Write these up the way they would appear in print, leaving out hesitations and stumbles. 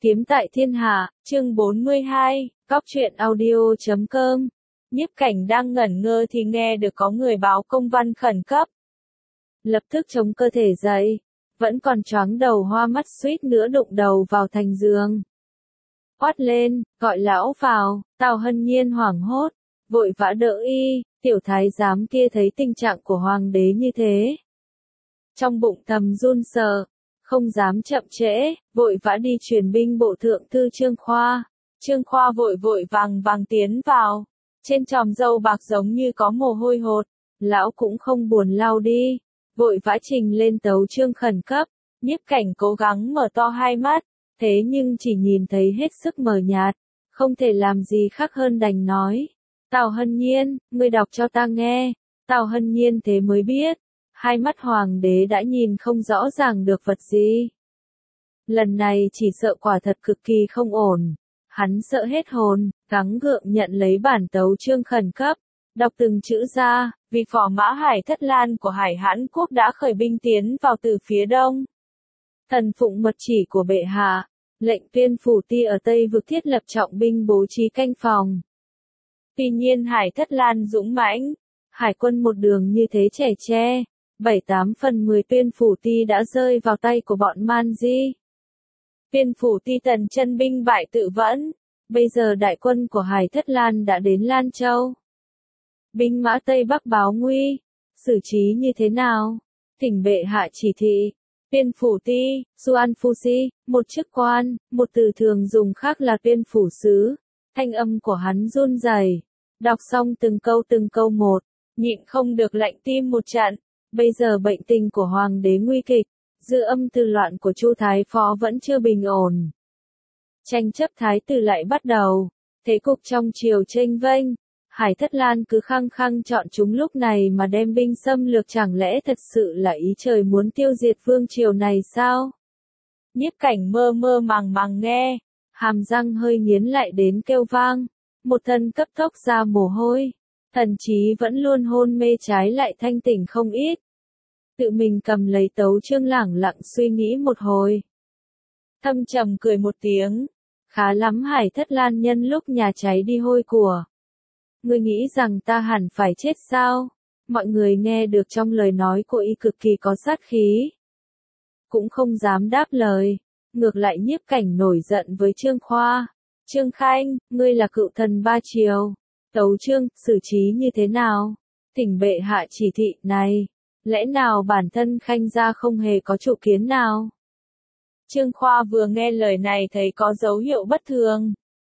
Kiếm tại thiên hạ, chương 42, Góc truyện audio.com. Nhiếp Cảnh đang ngẩn ngơ thì nghe được có người báo công văn khẩn cấp. Lập tức chống cơ thể dậy, vẫn còn choáng đầu hoa mắt suýt nữa đụng đầu vào thành giường. Quát lên, gọi lão vào, Tào Hân Nhiên hoảng hốt, vội vã đỡ y, tiểu thái giám kia thấy tình trạng của hoàng đế như thế. Trong bụng thầm run sợ, không dám chậm trễ, vội vã đi truyền binh bộ thượng thư Trương Khoa. Trương Khoa vội vội vàng tiến vào, trên tròm râu bạc giống như có mồ hôi hột, lão cũng không buồn lau đi, vội vã trình lên tấu chương khẩn cấp. Nhiếp Cảnh cố gắng mở to hai mắt, thế nhưng chỉ nhìn thấy hết sức mờ nhạt, không thể làm gì khác hơn đành nói. Tào Hân Nhiên, ngươi đọc cho ta nghe. Tào Hân Nhiên thế mới biết, hai mắt hoàng đế đã nhìn không rõ ràng được vật gì. Lần này chỉ sợ quả thật cực kỳ không ổn, hắn sợ hết hồn, gắng gượng nhận lấy bản tấu chương khẩn cấp, đọc từng chữ ra, vì phò mã Hải Thất Lan của Hải Hãn quốc đã khởi binh tiến vào từ phía đông. Thần phụng mật chỉ của bệ hạ, lệnh tuyên phủ ti ở Tây vực thiết lập trọng binh bố trí canh phòng. Tuy nhiên Hải Thất Lan dũng mãnh, hải quân một đường như thế trẻ tre, 7/8/10 tuyên phủ ti đã rơi vào tay của bọn Man Di. Tuyên phủ ti tần chân binh bại tự vẫn, bây giờ đại quân của Hải Thất Lan đã đến Lan Châu. Binh mã Tây Bắc báo nguy, xử trí như thế nào? Thỉnh bệ hạ chỉ thị. Tuyên phủ ti, Suan Fusi, một chức quan, một từ thường dùng khác là tuyên phủ sứ. Thanh âm của hắn run rẩy, đọc xong từng câu một, nhịn không được lạnh tim một trận. Bây giờ bệnh tình của hoàng đế nguy kịch, dư âm từ loạn của Chu Thái Phó vẫn chưa bình ổn. Tranh chấp thái tử lại bắt đầu, thế cục trong triều chênh vênh, Hải Thất Lan cứ khăng khăng chọn chúng lúc này mà đem binh xâm lược, chẳng lẽ thật sự là ý trời muốn tiêu diệt vương triều này sao? Nhiếp Cảnh mơ màng nghe, hàm răng hơi nghiến lại đến kêu vang, một thân cấp tốc ra mồ hôi. Thần trí vẫn luôn hôn mê trái lại thanh tỉnh không ít. Tự mình cầm lấy tấu chương lẳng lặng suy nghĩ một hồi. Thâm trầm cười một tiếng. Khá lắm Hải Thất Lan nhân lúc nhà cháy đi hôi của. Ngươi nghĩ rằng ta hẳn phải chết sao? Mọi người nghe được trong lời nói của y cực kỳ có sát khí. Cũng không dám đáp lời. Ngược lại Nhiếp Cảnh nổi giận với Trương Khoa. Trương Khanh, ngươi là cựu thần ba triều. Tấu chương, xử trí như thế nào? Thỉnh bệ hạ chỉ thị này. Lẽ nào bản thân Khanh gia không hề có chủ kiến nào? Trương Khoa vừa nghe lời này thấy có dấu hiệu bất thường.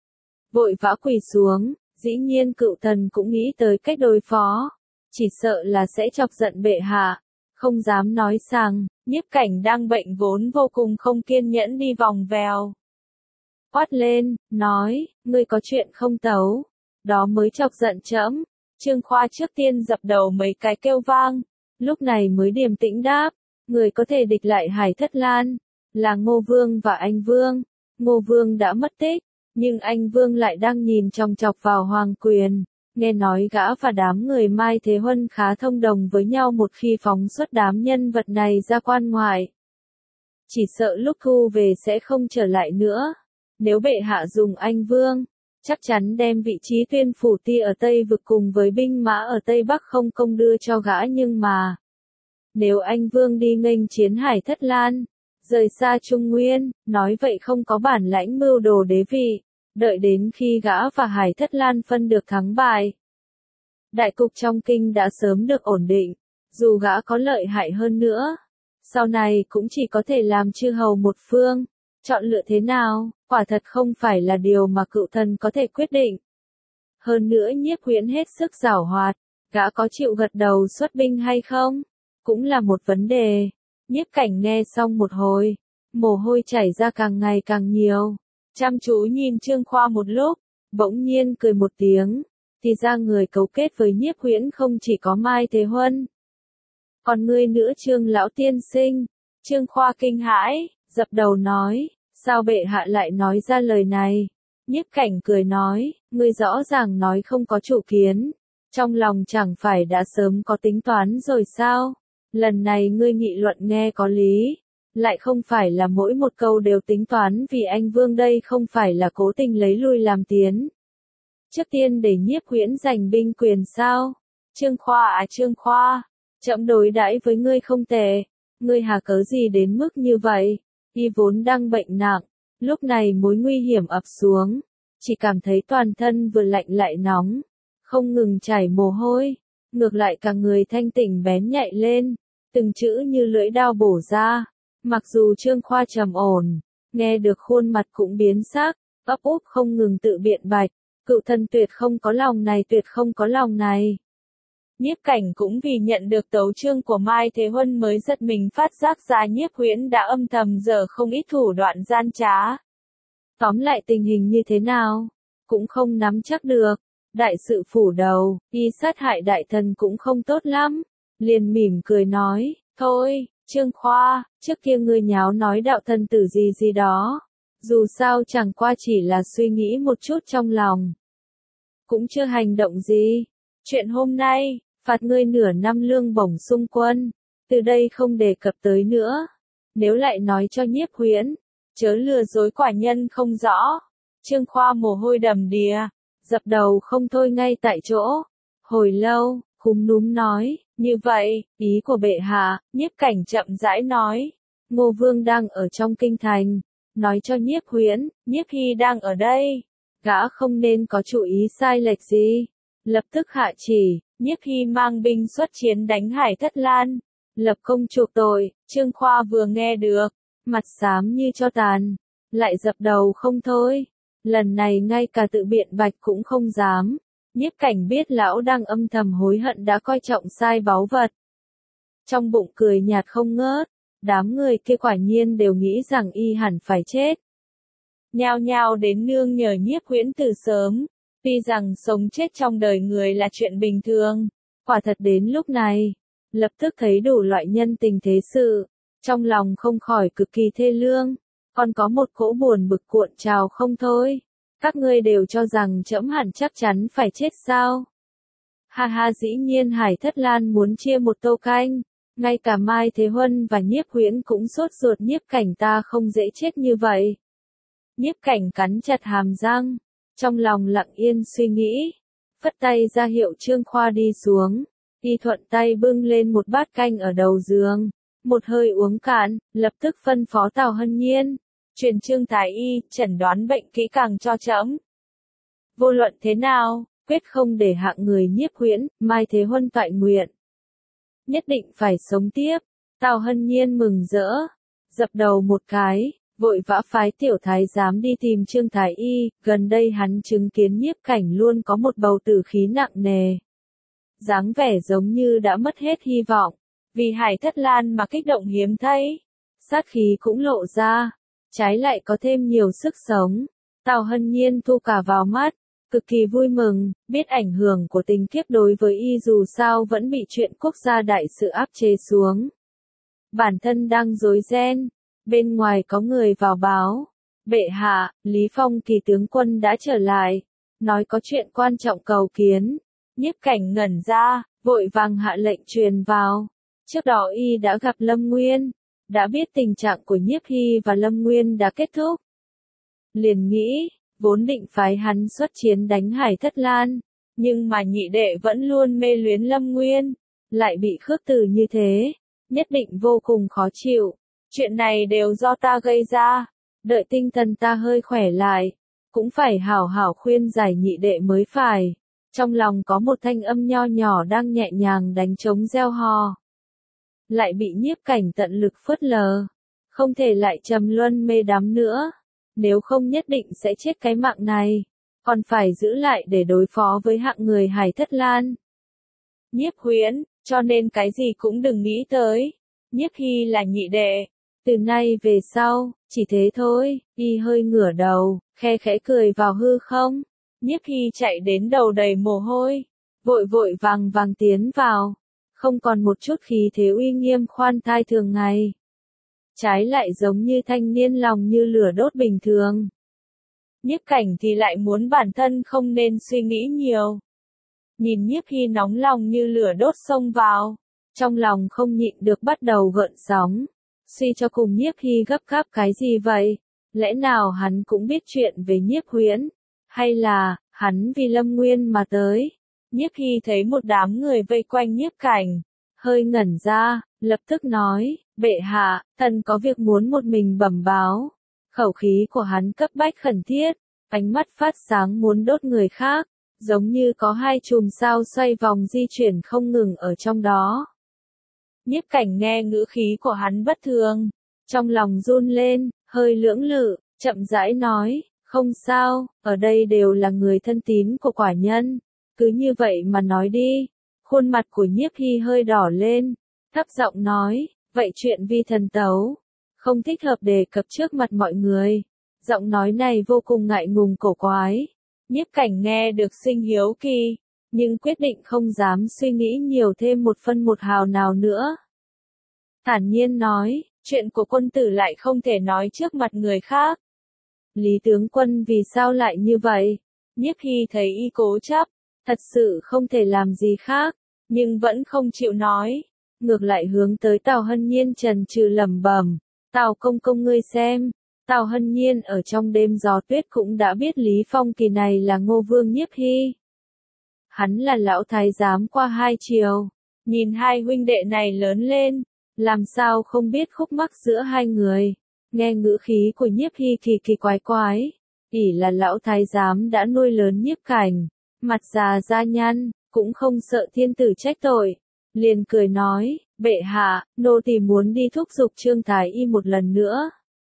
Vội vã quỳ xuống, dĩ nhiên cựu thần cũng nghĩ tới cách đối phó. Chỉ sợ là sẽ chọc giận bệ hạ. Không dám nói rằng, Nhiếp Cảnh đang bệnh vốn vô cùng không kiên nhẫn đi vòng vèo. Quát lên, nói, ngươi có chuyện không tấu. Đó mới chọc giận trẫm. Trương Khoa trước tiên dập đầu mấy cái kêu vang, lúc này mới điềm tĩnh đáp, người có thể địch lại Hải Thất Lan, là Ngô Vương và Anh Vương. Ngô Vương đã mất tích, nhưng Anh Vương lại đang nhìn chòng chọc vào hoàng quyền, nghe nói gã và đám người Mai Thế Huân khá thông đồng với nhau một khi phóng xuất đám nhân vật này ra quan ngoại. Chỉ sợ lúc thu về sẽ không trở lại nữa, nếu bệ hạ dùng Anh Vương, chắc chắn đem vị trí tuyên phủ ti ở Tây vực cùng với binh mã ở Tây Bắc không công đưa cho gã, nhưng mà nếu Anh Vương đi nghênh chiến Hải Thất Lan, rời xa Trung Nguyên, nói vậy không có bản lãnh mưu đồ đế vị, đợi đến khi gã và Hải Thất Lan phân được thắng bại. Đại cục trong kinh đã sớm được ổn định, dù gã có lợi hại hơn nữa, sau này cũng chỉ có thể làm chư hầu một phương. Chọn lựa thế nào, quả thật không phải là điều mà cựu thần có thể quyết định. Hơn nữa Nhiếp Huyễn hết sức giảo hoạt, gã có chịu gật đầu xuất binh hay không, cũng là một vấn đề. Nhiếp Cảnh nghe xong một hồi, mồ hôi chảy ra càng ngày càng nhiều, chăm chú nhìn Trương Khoa một lúc, bỗng nhiên cười một tiếng, thì ra người cấu kết với Nhiếp Huyễn không chỉ có Mai Thế Huân. Còn ngươi nữa Trương lão tiên sinh. Trương Khoa kinh hãi, dập đầu nói, sao bệ hạ lại nói ra lời này? Nhiếp Cảnh cười nói, ngươi rõ ràng nói không có chủ kiến, trong lòng chẳng phải đã sớm có tính toán rồi sao? Lần này ngươi nghị luận nghe có lý, Lại không phải là mỗi một câu đều tính toán vì anh Vương đây không phải là cố tình lấy lui làm tiến. Trước tiên để Nhiếp Huyễn giành binh quyền sao? Trương Khoa à Trương Khoa, trẫm đối đãi với ngươi không tệ, ngươi hà cớ gì đến mức như vậy? Y vốn đang bệnh nặng, lúc này mối nguy hiểm ập xuống, chỉ cảm thấy toàn thân vừa lạnh lại nóng, không ngừng chảy mồ hôi, ngược lại cả người thanh tỉnh bén nhạy lên, từng chữ như lưỡi dao bổ ra. Mặc dù Trương Khoa trầm ổn, nghe được khuôn mặt cũng biến sắc, ấp úp không ngừng tự biện bạch, cựu thân tuyệt không có lòng này, tuyệt không có lòng này. Nhiếp Cảnh cũng vì nhận được tấu chương của Mai Thế Huân mới giật mình phát giác ra Nhiếp Huyễn đã âm thầm dở không ít thủ đoạn gian trá. Tóm lại tình hình như thế nào, cũng không nắm chắc được, đại sự phủ đầu, y sát hại đại thần cũng không tốt lắm, liền mỉm cười nói, thôi, Trương Khoa, trước kia ngươi nháo nói đạo thân tử gì gì đó, dù sao chẳng qua chỉ là suy nghĩ một chút trong lòng, cũng chưa hành động gì. Chuyện hôm nay, phạt ngươi nửa năm lương bổng xung quân, từ đây không đề cập tới nữa. Nếu lại nói cho Nhiếp Huyễn, chớ lừa dối quả nhân không rõ. Trương Khoa mồ hôi đầm đìa, dập đầu không thôi ngay tại chỗ. Hồi lâu, cúm núm nói, như vậy, ý của bệ hạ, Nhiếp Cảnh chậm rãi nói. Ngô Vương đang ở trong kinh thành, nói cho Nhiếp Huyễn, Nhiếp Hy đang ở đây. Gã không nên có chủ ý sai lệch gì. Lập tức hạ chỉ, Nhiếp Hy mang binh xuất chiến đánh Hải Thất Lan, lập công chuộc tội. Trương Khoa vừa nghe được, mặt xám như tro tàn, lại dập đầu không thôi. Lần này ngay cả tự biện bạch cũng không dám. Nhiếp Cảnh biết lão đang âm thầm hối hận đã coi trọng sai báu vật. Trong bụng cười nhạt không ngớt, đám người kia quả nhiên đều nghĩ rằng y hẳn phải chết. Nhao nhao đến nương nhờ Nhiếp Huyễn từ sớm, tuy rằng sống chết trong đời người là chuyện bình thường, quả thật đến lúc này, lập tức thấy đủ loại nhân tình thế sự, trong lòng không khỏi cực kỳ thê lương, còn có một cỗ buồn bực cuộn trào không thôi. Các ngươi đều cho rằng trẫm hẳn chắc chắn phải chết sao? Ha ha, dĩ nhiên Hải Thất Lan muốn chia một tô canh, ngay cả Mai Thế Huân và Nhiếp Huyễn cũng sốt ruột. Nhiếp Cảnh ta không dễ chết như vậy. Nhiếp Cảnh cắn chặt hàm răng, trong lòng lặng yên suy nghĩ, phất tay ra hiệu Trương Khoa đi xuống, y thuận tay bưng lên một bát canh ở đầu giường, một hơi uống cạn, lập tức phân phó Tào Hân Nhiên, truyền Trương Thái Y, chẩn đoán bệnh kỹ càng cho trẫm. Vô luận thế nào, quyết không để hạng người Nhiếp Huyễn, Mai Thế Huân toại nguyện. Nhất định phải sống tiếp. Tào Hân Nhiên mừng rỡ, dập đầu một cái, vội vã phái tiểu thái giám đi tìm Trương Thái Y, gần đây hắn chứng kiến Nhiếp Cảnh luôn có một bầu tử khí nặng nề. Dáng vẻ giống như đã mất hết hy vọng, vì Hải Thất Lan mà kích động hiếm thấy. Sát khí cũng lộ ra, trái lại có thêm nhiều sức sống. Tào Hân Nhiên thu cả vào mắt, cực kỳ vui mừng, biết ảnh hưởng của tình kiếp đối với y dù sao vẫn bị chuyện quốc gia đại sự áp chế xuống. Bản thân đang rối ren, bên ngoài có người vào báo. Bệ hạ, Lý Phong Kỳ tướng quân đã trở lại, nói có chuyện quan trọng cầu kiến. Nhiếp Cảnh ngẩn ra, vội vàng hạ lệnh truyền vào. Trước đó y đã gặp Lâm Nguyên, đã biết tình trạng của Nhiếp Hy và Lâm Nguyên đã kết thúc. Liền nghĩ, vốn định phái hắn xuất chiến đánh Hải Thất Lan, nhưng mà nhị đệ vẫn luôn mê luyến Lâm Nguyên, lại bị khước từ như thế, nhất định vô cùng khó chịu. Chuyện này đều do ta gây ra, đợi tinh thần ta hơi khỏe lại, cũng phải hảo hảo khuyên giải nhị đệ mới phải. Trong lòng có một thanh âm nho nhỏ đang nhẹ nhàng đánh trống reo hò. Lại bị Nhiếp Cảnh tận lực phớt lờ, không thể lại trầm luân mê đắm nữa, nếu không nhất định sẽ chết cái mạng này, còn phải giữ lại để đối phó với hạng người Hải Thất Lan. Nhiếp Huyễn, cho nên cái gì cũng đừng nghĩ tới, Nhiếp Hy là nhị đệ, từ nay về sau, chỉ thế thôi. Y hơi ngửa đầu, khe khẽ cười vào hư không. Nhiếp Hy chạy đến đầu đầy mồ hôi, vội vội vàng vàng tiến vào, không còn một chút khí thế uy nghiêm khoan thai thường ngày. Trái lại giống như thanh niên lòng như lửa đốt bình thường. Nhiếp Cảnh thì lại muốn bản thân không nên suy nghĩ nhiều. Nhìn Nhiếp Hy nóng lòng như lửa đốt xông vào, trong lòng không nhịn được bắt đầu gợn sóng. Suy cho cùng Nhiếp Hy gấp gáp cái gì vậy? Lẽ nào hắn cũng biết chuyện về Nhiếp Huyễn? Hay là, hắn vì Lâm Nguyên mà tới? Nhiếp Hy thấy một đám người vây quanh Nhiếp Cảnh. Hơi ngẩn ra, lập tức nói, bệ hạ, thần có việc muốn một mình bẩm báo. Khẩu khí của hắn cấp bách khẩn thiết, ánh mắt phát sáng muốn đốt người khác, giống như có hai chùm sao xoay vòng di chuyển không ngừng ở trong đó. Nhiếp Cảnh nghe ngữ khí của hắn bất thường, trong lòng run lên, hơi lưỡng lự, chậm rãi nói, không sao, ở đây đều là người thân tín của quả nhân, cứ như vậy mà nói đi. Khuôn mặt của Nhiếp Hy hơi đỏ lên, thấp giọng nói, vậy chuyện vi thần tấu, không thích hợp đề cập trước mặt mọi người. Giọng nói này vô cùng ngại ngùng cổ quái. Nhiếp Cảnh nghe được sinh hiếu kỳ, nhưng quyết định không dám suy nghĩ nhiều thêm một phân một hào nào nữa. Thản nhiên nói, chuyện của quân tử lại không thể nói trước mặt người khác. Lý tướng quân vì sao lại như vậy? Nhiếp Hy thấy y cố chấp, thật sự không thể làm gì khác, nhưng vẫn không chịu nói. Ngược lại hướng tới Tào Hân Nhiên trần trừ lẩm bẩm, Tào công công ngươi xem. Tào Hân Nhiên ở trong đêm gió tuyết cũng đã biết Lý Phong Kỳ này là Ngô Vương Nhiếp Hy. Hắn là lão thái giám qua hai triều, nhìn hai huynh đệ này lớn lên, làm sao không biết khúc mắc giữa hai người. Nghe ngữ khí của Nhiếp Hy kỳ kỳ quái quái, ỷ là lão thái giám đã nuôi lớn Nhiếp Cảnh, mặt già da nhăn, cũng không sợ thiên tử trách tội, liền cười nói, bệ hạ, nô tỳ muốn đi thúc giục Trương Thái Y một lần nữa.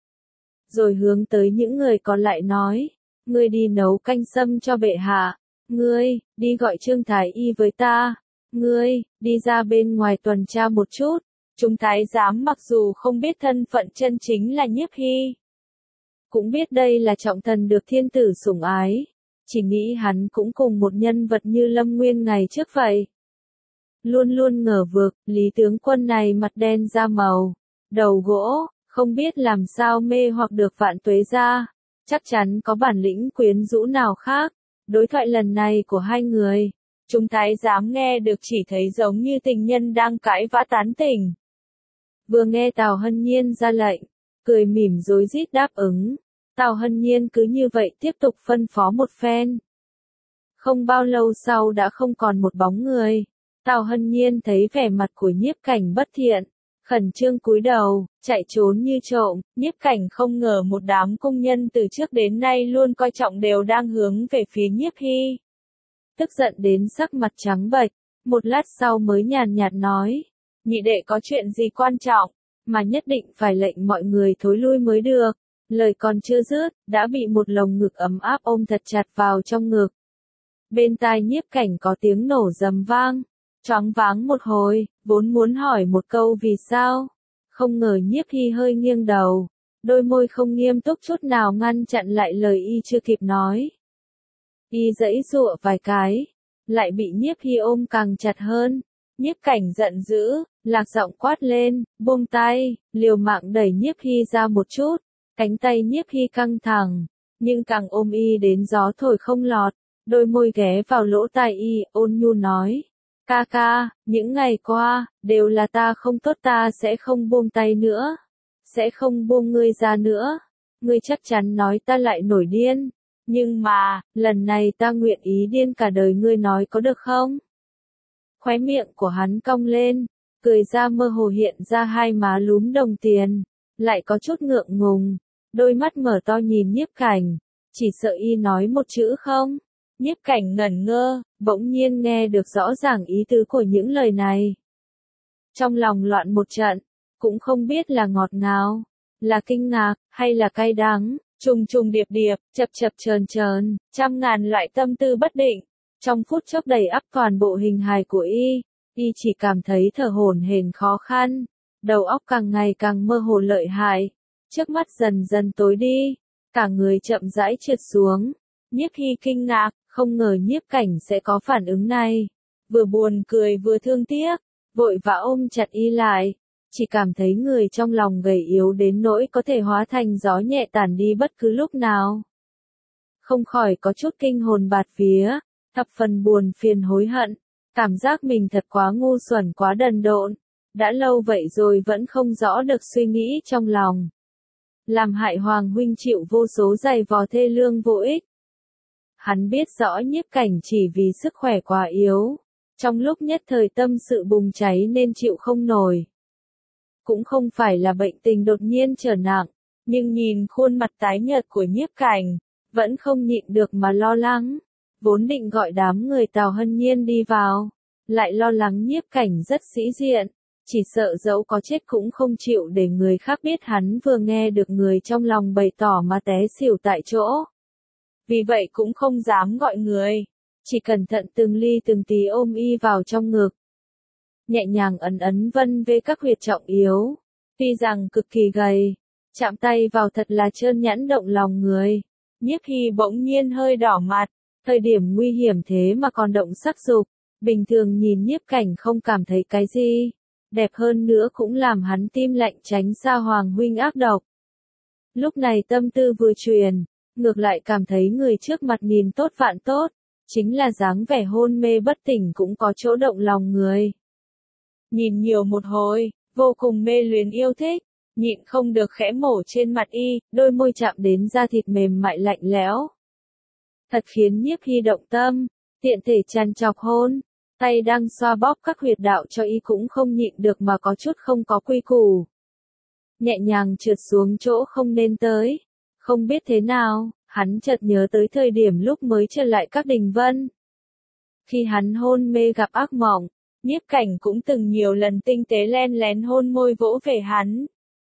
Rồi hướng tới những người còn lại nói, ngươi đi nấu canh sâm cho bệ hạ, ngươi, đi gọi Trương Thái Y với ta, ngươi, đi ra bên ngoài tuần tra một chút. Chúng thái giám mặc dù không biết thân phận chân chính là Nhiếp Hy, cũng biết đây là trọng thần được thiên tử sủng ái, chỉ nghĩ hắn cũng cùng một nhân vật như Lâm Nguyên ngày trước vậy. Luôn luôn ngờ vực, Lý tướng quân này mặt đen da màu, đầu gỗ, không biết làm sao mê hoặc được Vạn Tuế gia, chắc chắn có bản lĩnh quyến rũ nào khác. Đối thoại lần này của hai người, chúng thái giám nghe được chỉ thấy giống như tình nhân đang cãi vã tán tỉnh. Vừa nghe Tào Hân Nhiên ra lệnh, cười mỉm rối rít đáp ứng. Tào Hân Nhiên cứ như vậy tiếp tục phân phó một phen. Không bao lâu sau đã không còn một bóng người. Tào Hân Nhiên thấy vẻ mặt của Nhiếp Cảnh bất thiện, khẩn trương cúi đầu, chạy trốn như trộm. Nhiếp Cảnh không ngờ một đám công nhân từ trước đến nay luôn coi trọng đều đang hướng về phía Nhiếp Hy. Tức giận đến sắc mặt trắng bệch, một lát sau mới nhàn nhạt nói, nhị đệ có chuyện gì quan trọng, mà nhất định phải lệnh mọi người thối lui mới được. Lời còn chưa dứt, đã bị một lồng ngực ấm áp ôm thật chặt vào trong ngực. Bên tai Nhiếp Cảnh có tiếng nổ rầm vang, choáng váng một hồi, vốn muốn hỏi một câu vì sao. Không ngờ Nhiếp Hy hơi nghiêng đầu, đôi môi không nghiêm túc chút nào ngăn chặn lại lời y chưa kịp nói. Y giãy giụa vài cái, lại bị Nhiếp Hy ôm càng chặt hơn. Nhiếp Cảnh giận dữ, lạc giọng quát lên, buông tay, liều mạng đẩy Nhiếp Hy ra một chút. Cánh tay Nhiếp Hy căng thẳng, nhưng càng ôm y đến gió thổi không lọt, đôi môi ghé vào lỗ tai y, ôn nhu nói. Ca ca, những ngày qua, đều là ta không tốt, ta sẽ không buông tay nữa. Sẽ không buông ngươi ra nữa. Ngươi chắc chắn nói ta lại nổi điên. Nhưng mà, lần này ta nguyện ý điên cả đời, ngươi nói có được không? Khóe miệng của hắn cong lên, cười ra mơ hồ hiện ra hai má lúm đồng tiền, lại có chút ngượng ngùng. Đôi mắt mở to nhìn Nhiếp Cảnh, chỉ sợ y nói một chữ không. Nhiếp Cảnh ngẩn ngơ, bỗng nhiên nghe được rõ ràng ý tứ của những lời này. Trong lòng loạn một trận, cũng không biết là ngọt ngào, là kinh ngạc, hay là cay đắng, trùng trùng điệp điệp, chập chập chờn chờn, trăm ngàn loại tâm tư bất định. Trong phút chốc đầy ắp toàn bộ hình hài của y chỉ cảm thấy thở hổn hển khó khăn, đầu óc càng ngày càng mơ hồ lợi hại. Trước mắt dần dần tối đi, cả người chậm rãi trượt xuống. Nhiếp Hy kinh ngạc, không ngờ Nhiếp Cảnh sẽ có phản ứng này. Vừa buồn cười vừa thương tiếc, vội vã ôm chặt y lại. Chỉ cảm thấy người trong lòng gầy yếu đến nỗi có thể hóa thành gió nhẹ tản đi bất cứ lúc nào. Không khỏi có chút kinh hồn bạt vía, thập phần buồn phiền hối hận. Cảm giác mình thật quá ngu xuẩn quá đần độn. Đã lâu vậy rồi vẫn không rõ được suy nghĩ trong lòng. Làm hại Hoàng huynh chịu vô số giày vò thê lương vô ích. Hắn biết rõ Nhiếp Cảnh chỉ vì sức khỏe quá yếu, trong lúc nhất thời tâm sự bùng cháy nên chịu không nổi. Cũng không phải là bệnh tình đột nhiên trở nặng, nhưng nhìn khuôn mặt tái nhợt của Nhiếp Cảnh, vẫn không nhịn được mà lo lắng. Vốn định gọi đám người Tào Hân Nhiên đi vào, lại lo lắng Nhiếp Cảnh rất sĩ diện, chỉ sợ dẫu có chết cũng không chịu để người khác biết hắn vừa nghe được người trong lòng bày tỏ mà té xỉu tại chỗ. Vì vậy cũng không dám gọi người, chỉ cẩn thận từng ly từng tí ôm y vào trong ngực. Nhẹ nhàng ấn ấn vân về các huyệt trọng yếu, tuy rằng cực kỳ gầy, chạm tay vào thật là trơn nhẵn động lòng người. Nhiếp Hy bỗng nhiên hơi đỏ mặt, thời điểm nguy hiểm thế mà còn động sắc dục, bình thường nhìn Nhiếp Cảnh không cảm thấy cái gì, đẹp hơn nữa cũng làm hắn tim lạnh tránh xa Hoàng huynh ác độc. Lúc này tâm tư vừa truyền, ngược lại cảm thấy người trước mặt nhìn tốt vạn tốt, chính là dáng vẻ hôn mê bất tỉnh cũng có chỗ động lòng người. Nhìn nhiều một hồi, vô cùng mê luyến yêu thích, nhịn không được khẽ mổ trên mặt y, đôi môi chạm đến da thịt mềm mại lạnh lẽo. Thật khiến Nhiếp Hy động tâm, tiện thể tràn trọc hôn, tay đang xoa bóp các huyệt đạo cho y cũng không nhịn được mà có chút không có quy củ. Nhẹ nhàng trượt xuống chỗ không nên tới, không biết thế nào, hắn chợt nhớ tới thời điểm lúc mới trở lại các đình vân. Khi hắn hôn mê gặp ác mộng, Nhiếp Cảnh cũng từng nhiều lần tinh tế len lén hôn môi vỗ về hắn.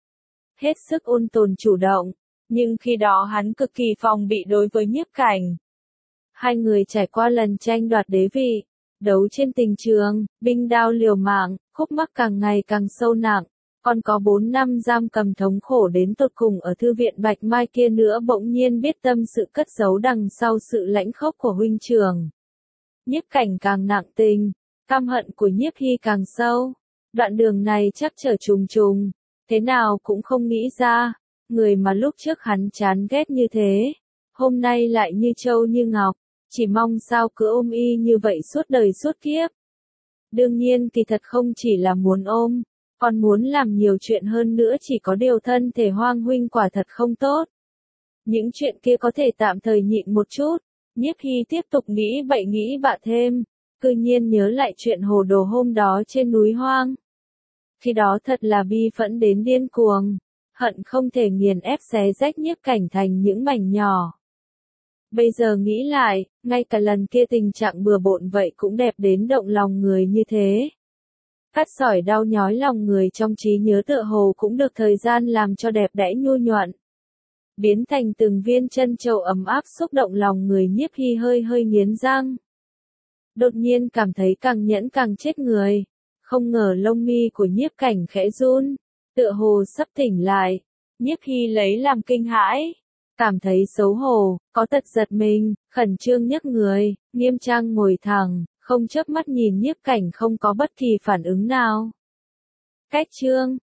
Hết sức ôn tồn chủ động, nhưng khi đó hắn cực kỳ phòng bị đối với Nhiếp Cảnh. Hai người trải qua lần tranh đoạt đế vị, đấu trên tình trường, binh đao liều mạng, khúc mắc càng ngày càng sâu nặng, còn có 4 năm giam cầm thống khổ đến tột cùng ở thư viện Bạch Mai kia nữa bỗng nhiên biết tâm sự cất giấu đằng sau sự lãnh khốc của huynh trưởng. Nhiếp Cảnh càng nặng tình, căm hận của Nhiếp Hy càng sâu, đoạn đường này chắc trở trùng trùng, thế nào cũng không nghĩ ra, người mà lúc trước hắn chán ghét như thế, hôm nay lại như châu như ngọc, chỉ mong sao cứ ôm y như vậy suốt đời suốt kiếp. Đương nhiên kỳ thật không chỉ là muốn ôm, còn muốn làm nhiều chuyện hơn nữa, chỉ có điều thân thể Hoàng huynh quả thật không tốt. Những chuyện kia có thể tạm thời nhịn một chút, Nhiếp Hy tiếp tục nghĩ bậy nghĩ bạ thêm, cư nhiên nhớ lại chuyện hồ đồ hôm đó trên núi hoang. Khi đó thật là bi phẫn đến điên cuồng, hận không thể nghiền ép xé rách Nhiếp Cảnh thành những mảnh nhỏ. Bây giờ nghĩ lại, ngay cả lần kia tình trạng bừa bộn vậy cũng đẹp đến động lòng người như thế. Cắt sỏi đau nhói lòng người trong trí nhớ tựa hồ cũng được thời gian làm cho đẹp đẽ nhu nhuận. Biến thành từng viên chân châu ấm áp xúc động lòng người. Nhiếp Hy hơi hơi nghiến răng. Đột nhiên cảm thấy càng nhẫn càng chết người. Không ngờ lông mi của Nhiếp Cảnh khẽ run, tựa hồ sắp tỉnh lại. Nhiếp Hy lấy làm kinh hãi, cảm thấy xấu hổ, có tật giật mình, khẩn trương nhấc người, nghiêm trang ngồi thẳng, không chớp mắt nhìn Nhiếp Cảnh không có bất kỳ phản ứng nào. Cách chương